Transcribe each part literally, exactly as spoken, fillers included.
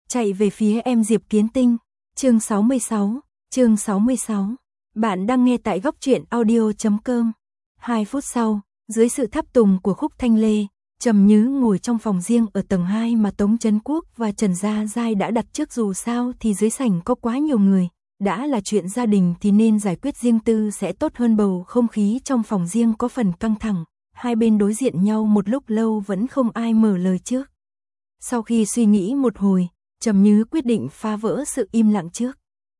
chạy về phía em Diệp Kiến Tinh. Chương sáu mươi sáu, chương sáu mươi sáu. Bạn đang nghe tại góc truyện audio chấm com. Hai phút sau, dưới sự tháp tùng của Khúc Thanh Lê, Trầm Nhứ ngồi trong phòng riêng ở tầng hai mà Tống Chấn Quốc và Trần Gia Giai đã đặt trước, dù sao thì dưới sảnh có quá nhiều người, đã là chuyện gia đình thì nên giải quyết riêng tư sẽ tốt hơn. Bầu không khí trong phòng riêng có phần căng thẳng, hai bên đối diện nhau một lúc lâu vẫn không ai mở lời trước. Sau khi suy nghĩ một hồi, Trầm Nhứ quyết định phá vỡ sự im lặng trước.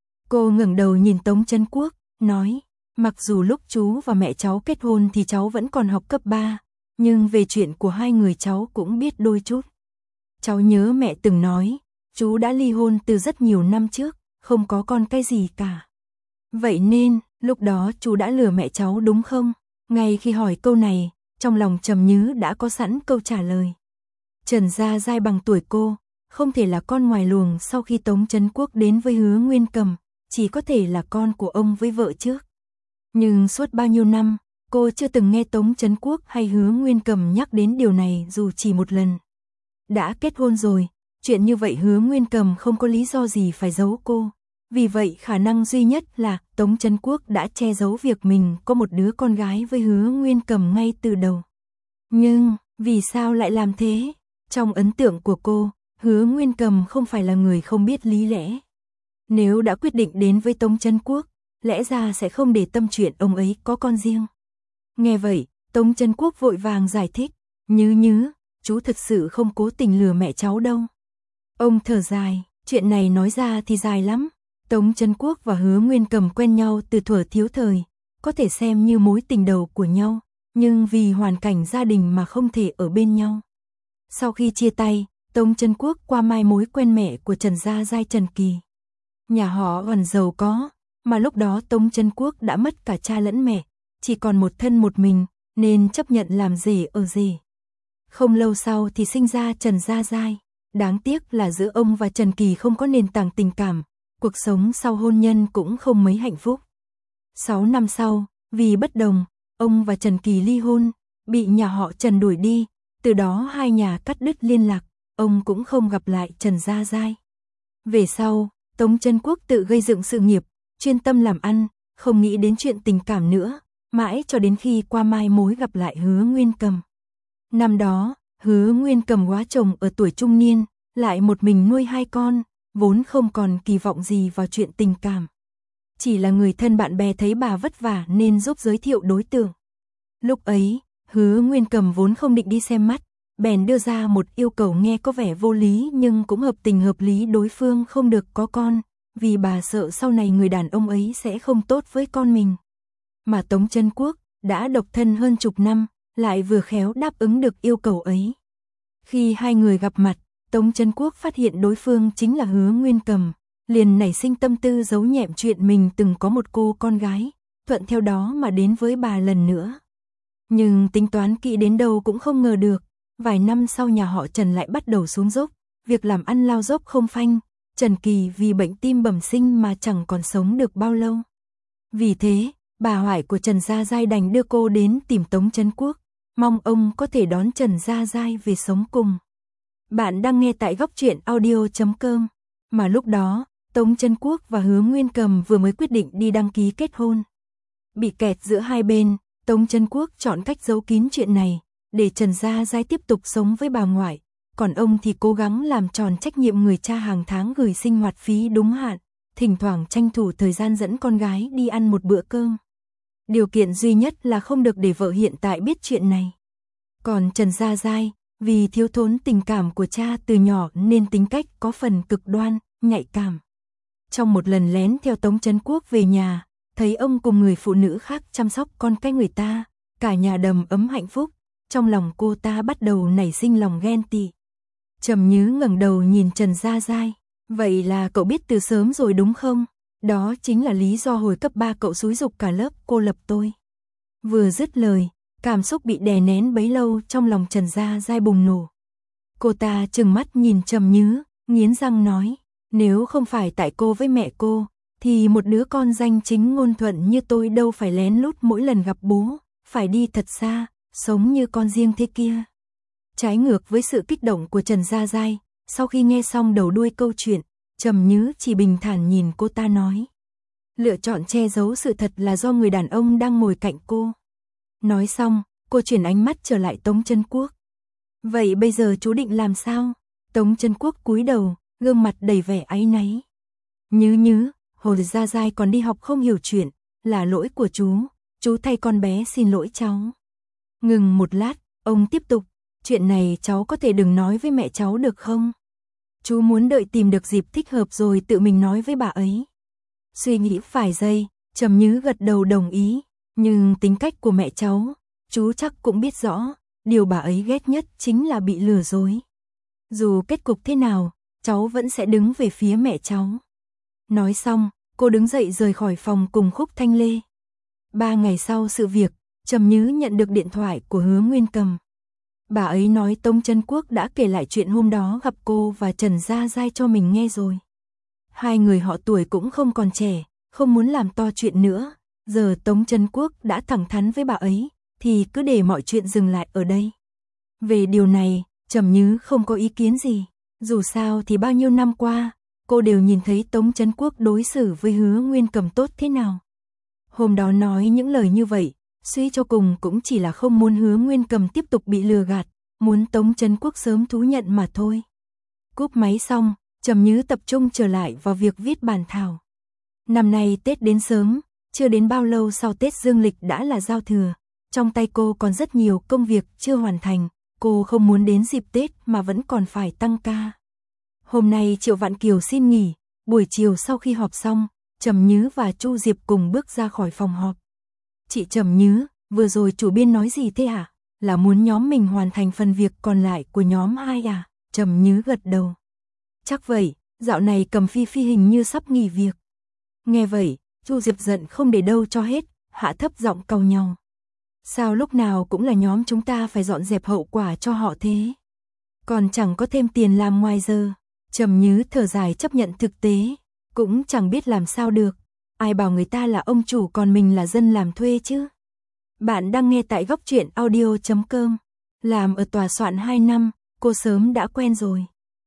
Cô ngẩng đầu nhìn Tống Chấn Quốc, nói, mặc dù lúc chú và mẹ cháu kết hôn thì cháu vẫn còn học cấp ba, nhưng về chuyện của hai người cháu cũng biết đôi chút. Cháu nhớ mẹ từng nói, chú đã ly hôn từ rất nhiều năm trước, không có con cái gì cả. Vậy nên, lúc đó chú đã lừa mẹ cháu đúng không? Ngay khi hỏi câu này, trong lòng Trầm Nhứ đã có sẵn câu trả lời. Trần Gia Giai bằng tuổi cô, không thể là con ngoài luồng sau khi Tống Chấn Quốc đến với Hứa Nguyên Cầm, chỉ có thể là con của ông với vợ trước. Nhưng suốt bao nhiêu năm, cô chưa từng nghe Tống Chấn Quốc hay Hứa Nguyên Cầm nhắc đến điều này dù chỉ một lần. Đã kết hôn rồi, chuyện như vậy Hứa Nguyên Cầm không có lý do gì phải giấu cô. Vì vậy khả năng duy nhất là Tống Chấn Quốc đã che giấu việc mình có một đứa con gái với Hứa Nguyên Cầm ngay từ đầu. Nhưng, vì sao lại làm thế? Trong ấn tượng của cô, Hứa Nguyên Cầm không phải là người không biết lý lẽ. Nếu đã quyết định đến với Tống Chấn Quốc, lẽ ra sẽ không để tâm chuyện ông ấy có con riêng. Nghe vậy, Tống Chấn Quốc vội vàng giải thích, Nhứ Nhứ, chú thật sự không cố tình lừa mẹ cháu đâu. Ông thở dài, chuyện này nói ra thì dài lắm. Tống Chấn Quốc và Hứa Nguyên Cầm quen nhau từ thuở thiếu thời, có thể xem như mối tình đầu của nhau, nhưng vì hoàn cảnh gia đình mà không thể ở bên nhau. Sau khi chia tay, Tống Chấn Quốc qua mai mối quen mẹ của Trần Gia Giai Trần Kỳ. Nhà họ còn giàu có, mà lúc đó Tống Chấn Quốc đã mất cả cha lẫn mẹ, chỉ còn một thân một mình, nên chấp nhận làm rể ở rể. Không lâu sau thì sinh ra Trần Gia Giai, đáng tiếc là giữa ông và Trần Kỳ không có nền tảng tình cảm, cuộc sống sau hôn nhân cũng không mấy hạnh phúc. Sáu năm sau, vì bất đồng, ông và Trần Kỳ ly hôn, bị nhà họ Trần đuổi đi, từ đó hai nhà cắt đứt liên lạc, ông cũng không gặp lại Trần Gia Giai. Về sau, Tống Chấn Quốc tự gây dựng sự nghiệp, chuyên tâm làm ăn, không nghĩ đến chuyện tình cảm nữa, mãi cho đến khi qua mai mối gặp lại Hứa Nguyên Cầm. Năm đó, Hứa Nguyên Cầm quá chồng ở tuổi trung niên, lại một mình nuôi hai con, vốn không còn kỳ vọng gì vào chuyện tình cảm. Chỉ là người thân bạn bè thấy bà vất vả nên giúp giới thiệu đối tượng. Lúc ấy, Hứa Nguyên Cầm vốn không định đi xem mắt, bèn đưa ra một yêu cầu nghe có vẻ vô lý nhưng cũng hợp tình hợp lý, đối phương không được có con, vì bà sợ sau này người đàn ông ấy sẽ không tốt với con mình. Mà Tống Chấn Quốc đã độc thân hơn chục năm, lại vừa khéo đáp ứng được yêu cầu ấy. Khi hai người gặp mặt, Tống Chấn Quốc phát hiện đối phương chính là Hứa Nguyên Cầm, liền nảy sinh tâm tư giấu nhẹm chuyện mình từng có một cô con gái, thuận theo đó mà đến với bà lần nữa. Nhưng tính toán kỹ đến đâu cũng không ngờ được, vài năm sau nhà họ Trần lại bắt đầu xuống dốc, việc làm ăn lao dốc không phanh, Trần Kỳ vì bệnh tim bẩm sinh mà chẳng còn sống được bao lâu. Vì thế, bà Hoài của Trần Gia Giai đành đưa cô đến tìm Tống Chấn Quốc, mong ông có thể đón Trần Gia Giai về sống cùng. Bạn đang nghe tại góc truyện audio chấm com. Mà lúc đó, Tống Chấn Quốc và Hứa Nguyên Cầm vừa mới quyết định đi đăng ký kết hôn. Bị kẹt giữa hai bên, Tống Chấn Quốc chọn cách giấu kín chuyện này, để Trần Gia Giai tiếp tục sống với bà ngoại, còn ông thì cố gắng làm tròn trách nhiệm người cha hàng tháng gửi sinh hoạt phí đúng hạn, thỉnh thoảng tranh thủ thời gian dẫn con gái đi ăn một bữa cơm. Điều kiện duy nhất là không được để vợ hiện tại biết chuyện này. Còn Trần Gia Giai, vì thiếu thốn tình cảm của cha từ nhỏ nên tính cách có phần cực đoan, nhạy cảm. Trong một lần lén theo Tống Chấn Quốc về nhà, thấy ông cùng người phụ nữ khác chăm sóc con cái người ta, cả nhà đầm ấm hạnh phúc, trong lòng cô ta bắt đầu nảy sinh lòng ghen tị. Trầm Nhứ ngẩng đầu nhìn Trần Gia Giai, vậy là cậu biết từ sớm rồi đúng không? Đó chính là lý do hồi cấp ba cậu xúi giục cả lớp cô lập tôi. Vừa dứt lời, cảm xúc bị đè nén bấy lâu trong lòng Trần Gia Giai bùng nổ. Cô ta trừng mắt nhìn Trầm Nhứ, nghiến răng nói, nếu không phải tại cô với mẹ cô, thì một đứa con danh chính ngôn thuận như tôi đâu phải lén lút mỗi lần gặp bố, phải đi thật xa, sống như con riêng thế kia. Trái ngược với sự kích động của Trần Gia Giai, Sau khi nghe xong đầu đuôi câu chuyện, Trầm Nhứ chỉ bình thản nhìn cô ta nói. Lựa chọn che giấu sự thật là do người đàn ông đang ngồi cạnh cô. Nói xong, cô chuyển ánh mắt trở lại Tống Trân Quốc. Vậy bây giờ chú định làm sao? Tống Trân Quốc cúi đầu, gương mặt đầy vẻ áy náy. Nhứ Nhứ, hồi ra dai còn đi học không hiểu chuyện, là lỗi của chú, chú thay con bé xin lỗi cháu. Ngừng một lát, ông tiếp tục, chuyện này cháu có thể đừng nói với mẹ cháu được không? Chú muốn đợi tìm được dịp thích hợp rồi tự mình nói với bà ấy. Suy nghĩ vài giây, Trầm Nhứ gật đầu đồng ý, nhưng tính cách của mẹ cháu, chú chắc cũng biết rõ, điều bà ấy ghét nhất chính là bị lừa dối. Dù kết cục thế nào, cháu vẫn sẽ đứng về phía mẹ cháu. Nói xong, cô đứng dậy rời khỏi phòng cùng Khúc Thanh Lê. Ba ngày sau sự việc, Trầm Nhứ nhận được điện thoại của Hứa Nguyên Cầm. Bà ấy nói Tống Trân Quốc đã kể lại chuyện hôm đó gặp cô và Trần Gia Giai cho mình nghe rồi. Hai người họ tuổi cũng không còn trẻ, không muốn làm to chuyện nữa. Giờ Tống Trân Quốc đã thẳng thắn với bà ấy, thì cứ để mọi chuyện dừng lại ở đây. Về điều này, Trầm Nhứ không có ý kiến gì. Dù sao thì bao nhiêu năm qua, cô đều nhìn thấy Tống Trân Quốc đối xử với Hứa Nguyên Cầm tốt thế nào. Hôm đó nói những lời như vậy, suy cho cùng cũng chỉ là không muốn Hứa Nguyên Cầm tiếp tục bị lừa gạt, muốn Tống Trân Quốc sớm thú nhận mà thôi. Cúp máy xong, Trầm Nhứ tập trung trở lại vào việc viết bản thảo. Năm nay Tết đến sớm, chưa đến bao lâu sau Tết Dương lịch đã là giao thừa. Trong tay cô còn rất nhiều công việc chưa hoàn thành, cô không muốn đến dịp Tết mà vẫn còn phải tăng ca. Hôm nay Triệu Vạn Kiều xin nghỉ, buổi chiều sau khi họp xong, Trầm Nhứ và Chu Diệp cùng bước ra khỏi phòng họp. Chị Trầm Nhứ, vừa rồi chủ biên nói gì thế hả? Là muốn nhóm mình hoàn thành phần việc còn lại của nhóm hai à? Trầm Nhứ gật đầu. Chắc vậy, dạo này Cầm Phi Phi hình như sắp nghỉ việc. Nghe vậy, Chu Diệp giận không để đâu cho hết, hạ thấp giọng cau nhau. Sao lúc nào cũng là nhóm chúng ta phải dọn dẹp hậu quả cho họ thế? Còn chẳng có thêm tiền làm ngoài giờ. Trầm Nhứ thở dài chấp nhận thực tế, cũng chẳng biết làm sao được. Ai bảo người ta là ông chủ còn mình là dân làm thuê chứ? Bạn đang nghe tại góc truyện audio chấm com. Làm ở tòa soạn hai năm, cô sớm đã quen rồi.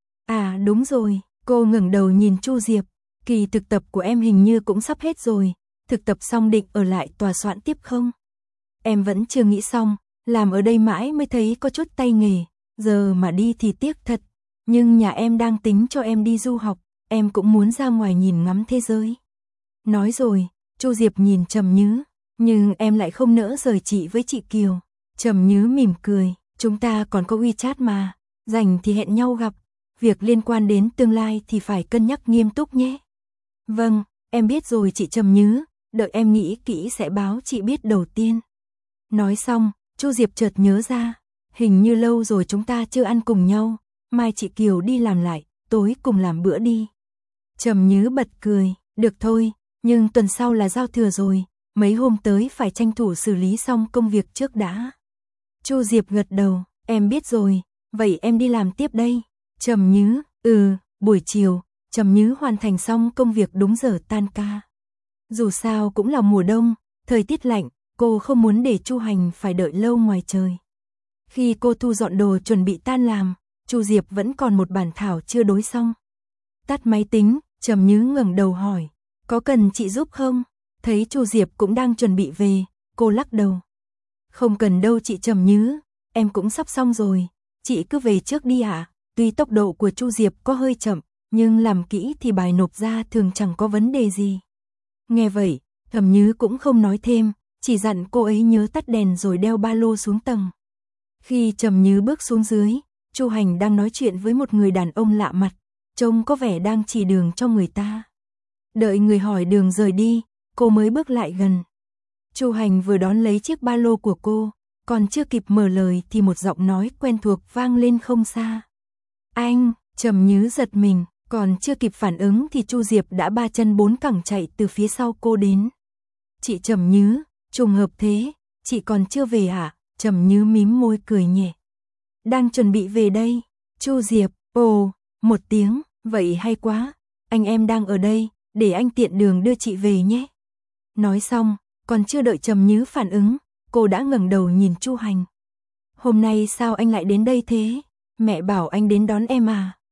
À đúng rồi, cô ngẩng đầu nhìn Chu Diệp. Kỳ thực tập của em hình như cũng sắp hết rồi. Thực tập xong định ở lại tòa soạn tiếp không? Em vẫn chưa nghĩ xong, làm ở đây mãi mới thấy có chút tay nghề. Giờ mà đi thì tiếc thật. Nhưng nhà em đang tính cho em đi du học, em cũng muốn ra ngoài nhìn ngắm thế giới. Nói rồi, Chu Diệp nhìn Trầm Nhứ, nhưng em lại không nỡ rời chị với chị Kiều. Trầm Nhứ mỉm cười, chúng ta còn có WeChat mà, rảnh thì hẹn nhau gặp, việc liên quan đến tương lai thì phải cân nhắc nghiêm túc nhé. Vâng, em biết rồi chị Trầm Nhứ, đợi em nghĩ kỹ sẽ báo chị biết đầu tiên. Nói xong, Chu Diệp chợt nhớ ra, hình như lâu rồi chúng ta chưa ăn cùng nhau, mai chị Kiều đi làm lại, tối cùng làm bữa đi. Trầm Nhứ bật cười, được thôi, nhưng tuần sau là giao thừa rồi, mấy hôm tới phải tranh thủ xử lý xong công việc trước đã. Chu Diệp gật đầu, em biết rồi, vậy em đi làm tiếp đây. Trầm Nhứ, ừ, buổi chiều, Trầm Nhứ hoàn thành xong công việc đúng giờ tan ca. Dù sao cũng là mùa đông, thời tiết lạnh, cô không muốn để Chu Hành phải đợi lâu ngoài trời. Khi cô thu dọn đồ chuẩn bị tan làm, Chu Diệp vẫn còn một bản thảo chưa đối xong. Tắt máy tính, Trầm Nhứ ngẩng đầu hỏi, có cần chị giúp không? Thấy Chu Diệp cũng đang chuẩn bị về, cô lắc đầu. Không cần đâu chị Trầm Nhứ, em cũng sắp xong rồi, chị cứ về trước đi ạ. À? Tuy tốc độ của Chu Diệp có hơi chậm, nhưng làm kỹ thì bài nộp ra thường chẳng có vấn đề gì. Nghe vậy, Trầm Nhứ cũng không nói thêm, chỉ dặn cô ấy nhớ tắt đèn rồi đeo ba lô xuống tầng. Khi Trầm Nhứ bước xuống dưới, Chu Hành đang nói chuyện với một người đàn ông lạ mặt, trông có vẻ đang chỉ đường cho người ta. Đợi người hỏi đường rời đi, cô mới bước lại gần. Chu Hành vừa đón lấy chiếc ba lô của cô, còn chưa kịp mở lời thì một giọng nói quen thuộc vang lên không xa. Anh, Trầm Nhứ giật mình, còn chưa kịp phản ứng thì Chu Diệp đã ba chân bốn cẳng chạy từ phía sau cô đến. Chị Trầm Nhứ, trùng hợp thế, chị còn chưa về hả? Trầm Nhứ mím môi cười nhẹ. Đang chuẩn bị về đây. Chu Diệp, ồ, một tiếng, vậy hay quá, anh em đang ở đây, để anh tiện đường đưa chị về nhé. Nói xong, còn chưa đợi Trầm Nhứ phản ứng, cô đã ngẩng đầu nhìn Chu Hành. Hôm nay sao anh lại đến đây thế? Mẹ bảo anh đến đón em à?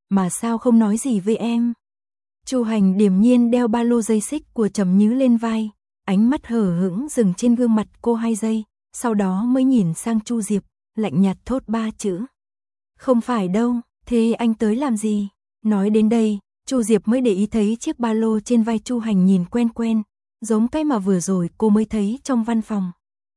mà sao không nói gì với em? Chu Hành điềm nhiên đeo ba lô dây xích của Trầm Nhứ lên vai, ánh mắt hờ hững dừng trên gương mặt cô hai giây, sau đó mới nhìn sang Chu Diệp, lạnh nhạt thốt ba chữ. Không phải đâu, thế anh tới làm gì? Nói đến đây, Chu Diệp mới để ý thấy chiếc ba lô trên vai Chu Hành nhìn quen quen, giống cái mà vừa rồi cô mới thấy trong văn phòng.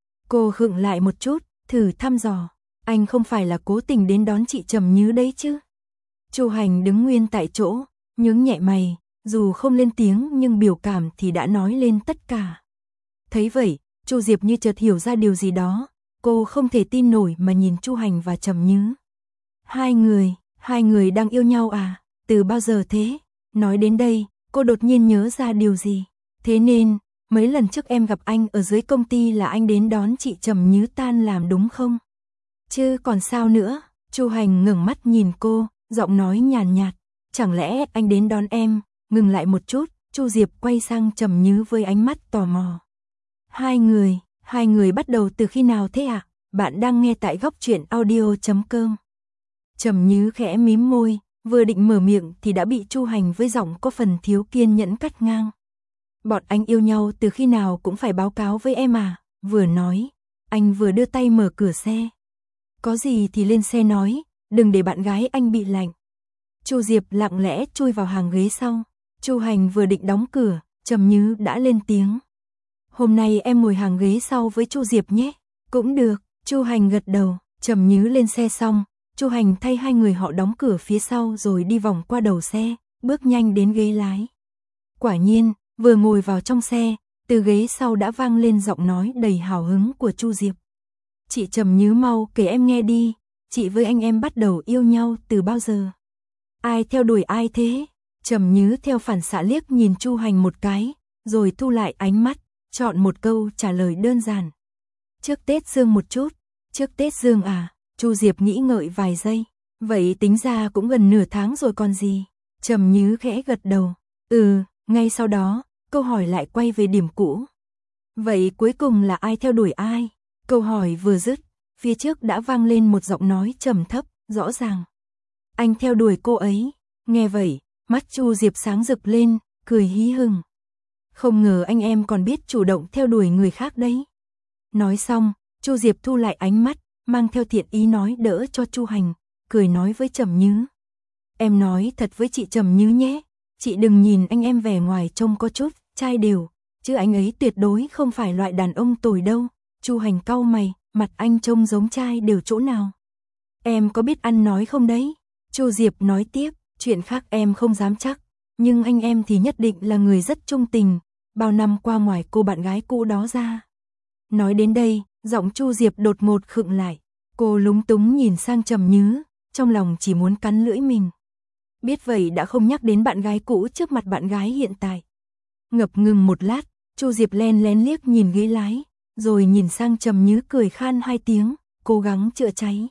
Cô khựng lại một chút, thử thăm dò, anh không phải là cố tình đến đón chị Trầm Nhứ đấy chứ? Chu Hành đứng nguyên tại chỗ, nhướng nhẹ mày, dù không lên tiếng nhưng biểu cảm thì đã nói lên tất cả. Thấy vậy, Chu Diệp như chợt hiểu ra điều gì đó, cô không thể tin nổi mà nhìn Chu Hành và Trầm Nhứ. Hai người, hai người đang yêu nhau à? Từ bao giờ thế? Nói đến đây, cô đột nhiên nhớ ra điều gì. Thế nên, mấy lần trước em gặp anh ở dưới công ty là anh đến đón chị Trầm Nhứ tan làm đúng không? Chứ còn sao nữa? Chu Hành ngẩng mắt nhìn cô, giọng nói nhàn nhạt, chẳng lẽ anh đến đón em? Ngừng lại một chút, Chu Diệp quay sang Trầm Nhứ với ánh mắt tò mò. Hai người, hai người bắt đầu từ khi nào thế ạ? À? Bạn đang nghe tại góc truyện audio chấm com. Trầm Nhứ khẽ mím môi, vừa định mở miệng thì đã bị Chu Hành với giọng có phần thiếu kiên nhẫn cắt ngang. Bọn anh yêu nhau từ khi nào cũng phải báo cáo với em à? Vừa nói, anh vừa đưa tay mở cửa xe. Có gì thì lên xe nói, đừng để bạn gái anh bị lạnh. Chu Diệp lặng lẽ chui vào hàng ghế sau. Chu Hành vừa định đóng cửa, Trầm Nhứ đã lên tiếng. Hôm nay em ngồi hàng ghế sau với Chu Diệp nhé. Cũng được, Chu Hành gật đầu. Trầm Nhứ lên xe xong, Chu Hành thay hai người họ đóng cửa phía sau rồi đi vòng qua đầu xe, bước nhanh đến ghế lái. Quả nhiên, vừa ngồi vào trong xe, từ ghế sau đã vang lên giọng nói đầy hào hứng của Chu Diệp. Chị Trầm Nhứ mau kể em nghe đi, chị với anh em bắt đầu yêu nhau từ bao giờ? Ai theo đuổi ai thế? Trầm Nhứ theo phản xạ liếc nhìn Chu Hành một cái, rồi thu lại ánh mắt, chọn một câu trả lời đơn giản. Trước Tết Dương một chút. Trước Tết Dương à? Chu Diệp nghĩ ngợi vài giây. Vậy tính ra cũng gần nửa tháng rồi còn gì? Trầm Nhứ khẽ gật đầu. Ừ, ngay sau đó, câu hỏi lại quay về điểm cũ. Vậy cuối cùng là ai theo đuổi ai? Câu hỏi vừa dứt, phía trước đã vang lên một giọng nói trầm thấp, rõ ràng. Anh theo đuổi cô ấy. Nghe vậy, mắt Chu Diệp sáng rực lên, cười hí hửng. Không ngờ anh em còn biết chủ động theo đuổi người khác đấy. Nói xong, Chu Diệp thu lại ánh mắt, mang theo thiện ý nói đỡ cho Chu Hành, cười nói với Trầm Nhứ. Em nói thật với chị Trầm Nhứ nhé, chị đừng nhìn anh em vẻ ngoài trông có chút trai đều, chứ anh ấy tuyệt đối không phải loại đàn ông tồi đâu. Chu Hành cau mày, mặt anh trông giống trai đều chỗ nào? Em có biết ăn nói không đấy? Chu Diệp nói tiếp, chuyện khác em không dám chắc, nhưng anh em thì nhất định là người rất trung tình, bao năm qua ngoài cô bạn gái cũ đó ra. Nói đến đây, giọng Chu Diệp đột ngột khựng lại, cô lúng túng nhìn sang Trầm Nhứ, trong lòng chỉ muốn cắn lưỡi mình. Biết vậy đã không nhắc đến bạn gái cũ trước mặt bạn gái hiện tại. Ngập ngừng một lát, Chu Diệp len lén liếc nhìn ghế lái, rồi nhìn sang Trầm Nhứ cười khan hai tiếng, cố gắng chữa cháy.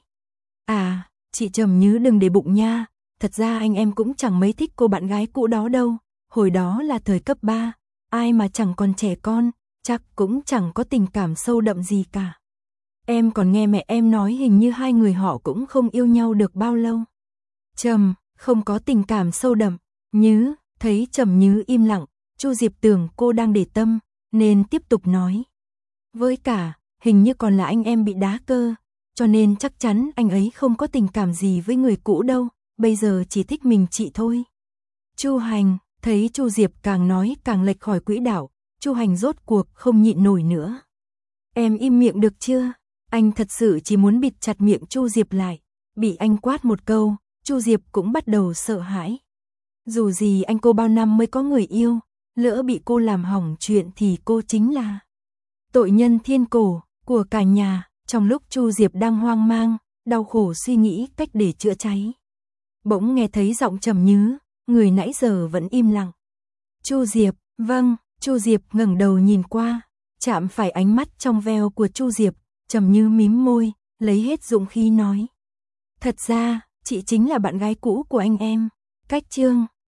À, chị Trầm Nhứ đừng để bụng nha, thật ra anh em cũng chẳng mấy thích cô bạn gái cũ đó đâu, hồi đó là thời cấp ba, ai mà chẳng còn trẻ con, chắc cũng chẳng có tình cảm sâu đậm gì cả. Em còn nghe mẹ em nói hình như hai người họ cũng không yêu nhau được bao lâu. Trầm, không có tình cảm sâu đậm. Nhứ, thấy Trầm Nhứ im lặng, Chu Diệp tưởng cô đang để tâm, nên tiếp tục nói. Với cả, hình như còn là anh em bị đá cơ, cho nên chắc chắn anh ấy không có tình cảm gì với người cũ đâu, bây giờ chỉ thích mình chị thôi. Chu Hành, thấy Chu Diệp càng nói càng lệch khỏi quỹ đạo, Chu Hành rốt cuộc không nhịn nổi nữa. Em im miệng được chưa? Anh thật sự chỉ muốn bịt chặt miệng Chu Diệp lại, bị anh quát một câu, Chu Diệp cũng bắt đầu sợ hãi. Dù gì anh cô bao năm mới có người yêu, lỡ bị cô làm hỏng chuyện thì cô chính là tội nhân thiên cổ của cả nhà. Trong lúc Chu Diệp đang hoang mang, đau khổ suy nghĩ cách để chữa cháy, bỗng nghe thấy giọng Trầm Nhứ, người nãy giờ vẫn im lặng. Chu Diệp, vâng. Chu Diệp ngẩng đầu nhìn qua, chạm phải ánh mắt trong veo của Chu Diệp, Trầm Nhứ mím môi, lấy hết dũng khí nói. Thật ra, chị chính là bạn gái cũ của anh em. Cách chương